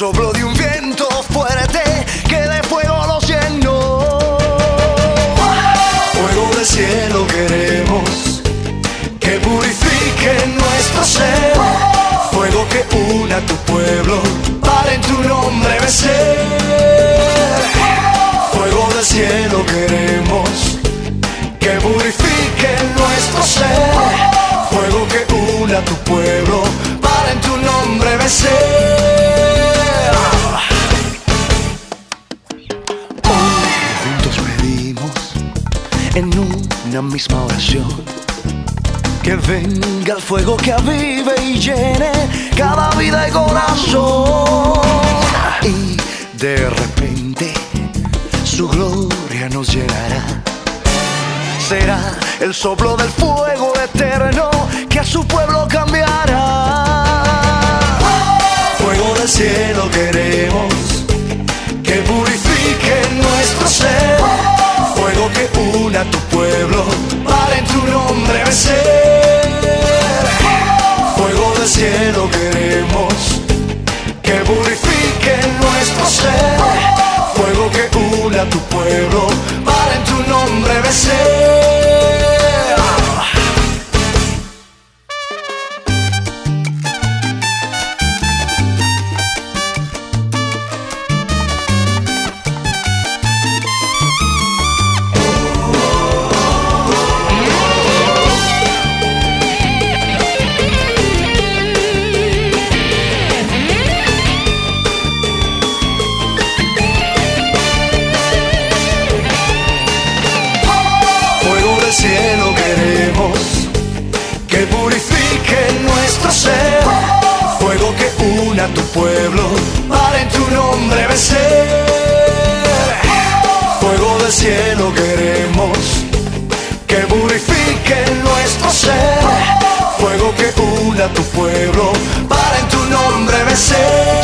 soplo de un viento fuerte que de fuego los llenó. Fuego del cielo queremos, que purifique nuestro ser. Fuego que una a tu pueblo para en tu nombre vencer. Fuego del cielo queremos, que purifique nuestro ser. Fuego que una a tu pueblo para en tu nombre vencer. Hoy juntos pedimos en una misma oración que venga el fuego que avive y llene cada vida y corazón. Y de repente su gloria nos llenará. Será el soplo del fuego eterno que a su pueblo cambiará. Fuego del cielo queremos, que purifique nuestro ser. Fuego que una a tu pueblo para en tu nombre vencer. Fuego del cielo queremos, que purifique nuestro ser. Fuego que una a tu pueblo para en tu nombre vencer. Cielo queremos, que purifique nuestro ser. Fuego que una a tu pueblo para en tu nombre vencer. Fuego del cielo queremos, que purifique nuestro ser. Fuego que una a tu pueblo para en tu nombre vencer.